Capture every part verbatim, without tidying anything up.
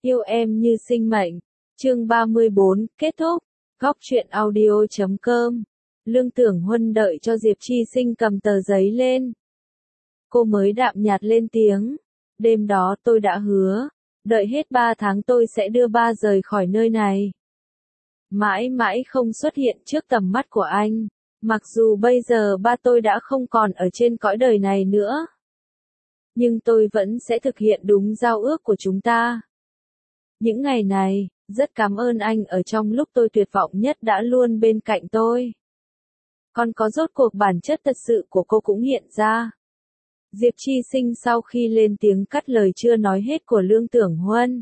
Yêu em như sinh mệnh. Chương ba mươi bốn, kết thúc. Góc truyện audio chấm com. Lương Tưởng Huân đợi cho Diệp Chi Sinh cầm tờ giấy lên. Cô mới đạm nhạt lên tiếng. Đêm đó tôi đã hứa. Đợi hết ba tháng tôi sẽ đưa ba rời khỏi nơi này. Mãi mãi không xuất hiện trước tầm mắt của anh. Mặc dù bây giờ ba tôi đã không còn ở trên cõi đời này nữa. Nhưng tôi vẫn sẽ thực hiện đúng giao ước của chúng ta. Những ngày này, rất cảm ơn anh ở trong lúc tôi tuyệt vọng nhất đã luôn bên cạnh tôi. Còn có rốt cuộc bản chất thật sự của cô cũng hiện ra. Diệp Chi Sinh sau khi lên tiếng cắt lời chưa nói hết của Lương Tưởng Huân.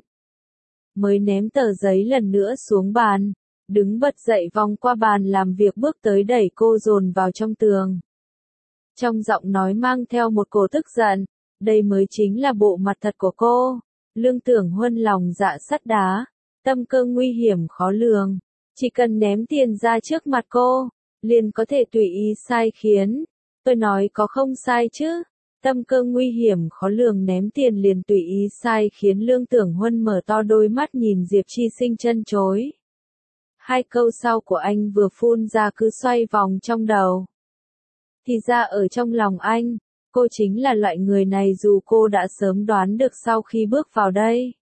Mới ném tờ giấy lần nữa xuống bàn, đứng bật dậy vòng qua bàn làm việc bước tới đẩy cô dồn vào trong tường. Trong giọng nói mang theo một cổ tức giận, đây mới chính là bộ mặt thật của cô. Lương Tưởng Huân lòng dạ sắt đá, tâm cơ nguy hiểm khó lường. Chỉ cần ném tiền ra trước mặt cô, liền có thể tùy ý sai khiến. Tôi nói có không sai chứ? Tâm cơ nguy hiểm khó lường ném tiền liền tùy ý sai khiến. Lương Tưởng Huân mở to đôi mắt nhìn Diệp Chi Sinh chân chối. Hai câu sau của anh vừa phun ra cứ xoay vòng trong đầu. Thì ra ở trong lòng anh, cô chính là loại người này dù cô đã sớm đoán được sau khi bước vào đây.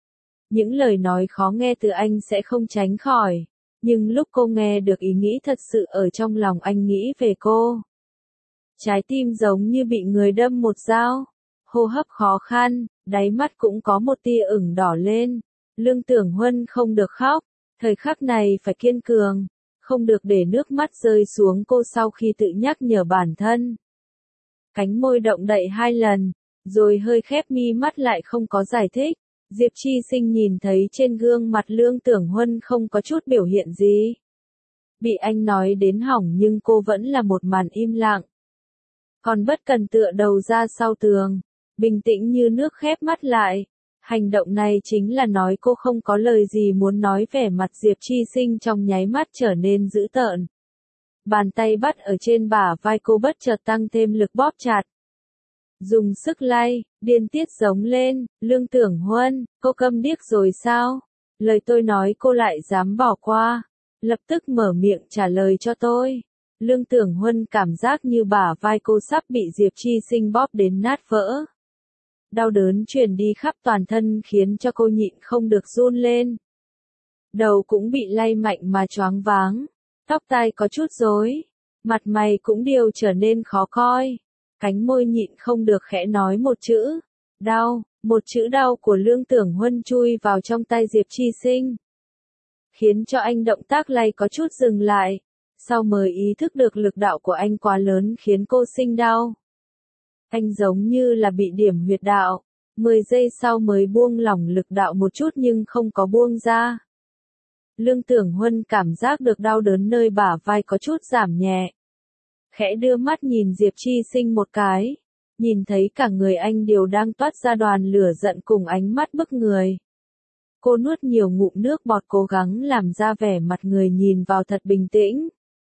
Những lời nói khó nghe từ anh sẽ không tránh khỏi, nhưng lúc cô nghe được ý nghĩ thật sự ở trong lòng anh nghĩ về cô. Trái tim giống như bị người đâm một dao, hô hấp khó khăn, đáy mắt cũng có một tia ửng đỏ lên. Lương Tưởng Huân không được khóc, thời khắc này phải kiên cường, không được để nước mắt rơi xuống. Cô sau khi tự nhắc nhở bản thân. Cánh môi động đậy hai lần, rồi hơi khép mi mắt lại không có giải thích. Diệp Chi Sinh nhìn thấy trên gương mặt Lương Tưởng Huân không có chút biểu hiện gì. Bị anh nói đến hỏng nhưng cô vẫn là một màn im lặng. Còn bất cần tựa đầu ra sau tường, bình tĩnh như nước khép mắt lại. Hành động này chính là nói cô không có lời gì muốn nói. Vẻ mặt Diệp Chi Sinh trong nháy mắt trở nên dữ tợn. Bàn tay bắt ở trên bả vai cô bất chợt tăng thêm lực bóp chặt. Dùng sức lay, điên tiết giống lên. Lương Tưởng Huân, cô câm điếc rồi sao? Lời tôi nói cô lại dám bỏ qua. Lập tức mở miệng trả lời cho tôi. Lương Tưởng Huân cảm giác như bả vai cô sắp bị Diệp Chi Sinh bóp đến nát vỡ. Đau đớn truyền đi khắp toàn thân khiến cho cô nhịn không được run lên. Đầu cũng bị lay mạnh mà choáng váng. Tóc tai có chút rối. Mặt mày cũng đều trở nên khó coi. Cánh môi nhịn không được khẽ nói một chữ. Đau. Một chữ đau của Lương Tưởng Huân chui vào trong tay Diệp Chi Sinh. Khiến cho anh động tác lay có chút dừng lại. Sau mới ý thức được lực đạo của anh quá lớn khiến cô sinh đau. Anh giống như là bị điểm huyệt đạo. Mười giây sau mới buông lỏng lực đạo một chút nhưng không có buông ra. Lương Tưởng Huân cảm giác được đau đớn nơi bả vai có chút giảm nhẹ. Khẽ đưa mắt nhìn Diệp Chi Sinh một cái. Nhìn thấy cả người anh đều đang toát ra đoàn lửa giận cùng ánh mắt bức người. Cô nuốt nhiều ngụm nước bọt cố gắng làm ra vẻ mặt người nhìn vào thật bình tĩnh.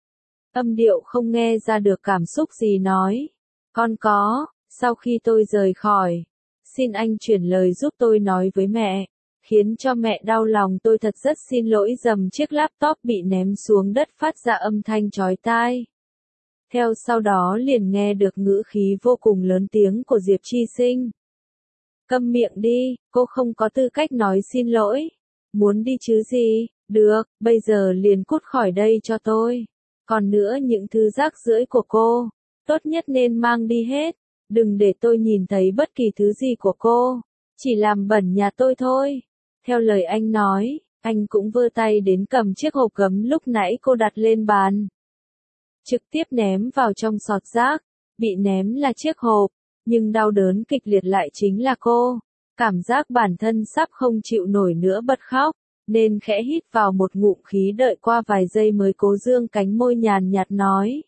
Âm điệu không nghe ra được cảm xúc gì nói. Con có, sau khi tôi rời khỏi, xin anh chuyển lời giúp tôi nói với mẹ, khiến cho mẹ đau lòng. Tôi thật rất xin lỗi. Dầm chiếc laptop bị ném xuống đất phát ra âm thanh chói tai. Theo sau đó liền nghe được ngữ khí vô cùng lớn tiếng của Diệp Chi Sinh. Câm miệng đi, cô không có tư cách nói xin lỗi. Muốn đi chứ gì, được, bây giờ liền cút khỏi đây cho tôi. Còn nữa những thứ rác rưởi của cô, tốt nhất nên mang đi hết. Đừng để tôi nhìn thấy bất kỳ thứ gì của cô. Chỉ làm bẩn nhà tôi thôi. Theo lời anh nói, anh cũng vơ tay đến cầm chiếc hộp gấm lúc nãy cô đặt lên bàn. Trực tiếp ném vào trong sọt rác. Bị ném là chiếc hộp, nhưng đau đớn kịch liệt lại chính là cô. Cảm giác bản thân sắp không chịu nổi nữa bật khóc, nên khẽ hít vào một ngụm khí đợi qua vài giây mới cố dương cánh môi nhàn nhạt nói.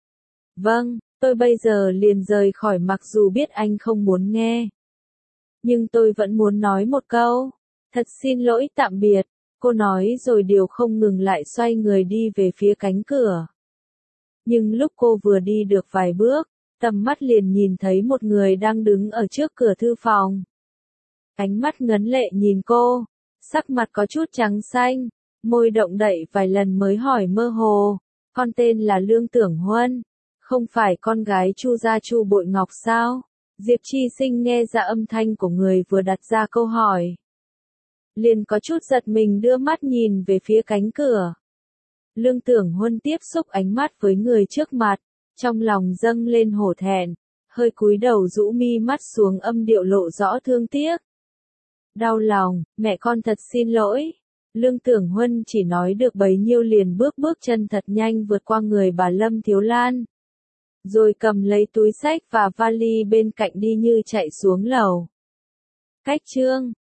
Vâng, tôi bây giờ liền rời khỏi mặc dù biết anh không muốn nghe. Nhưng tôi vẫn muốn nói một câu. Thật xin lỗi tạm biệt, cô nói rồi điều không ngừng lại xoay người đi về phía cánh cửa. Nhưng lúc cô vừa đi được vài bước, tầm mắt liền nhìn thấy một người đang đứng ở trước cửa thư phòng. ánh mắt ngấn lệ nhìn cô, sắc mặt có chút trắng xanh, môi động đậy vài lần mới hỏi mơ hồ, con tên là Lương Tưởng Huân, không phải con gái Chu gia Chu Bội Ngọc sao? Diệp Chi Sinh nghe ra âm thanh của người vừa đặt ra câu hỏi. Liền có chút giật mình đưa mắt nhìn về phía cánh cửa. Lương Tưởng Huân tiếp xúc ánh mắt với người trước mặt, trong lòng dâng lên hổ thẹn, hơi cúi đầu rũ mi mắt xuống âm điệu lộ rõ thương tiếc. Đau lòng, mẹ con thật xin lỗi. Lương Tưởng Huân chỉ nói được bấy nhiêu liền bước bước chân thật nhanh vượt qua người bà Lâm Thiếu Lan. Rồi cầm lấy túi xách và vali bên cạnh đi như chạy xuống lầu. Cách chương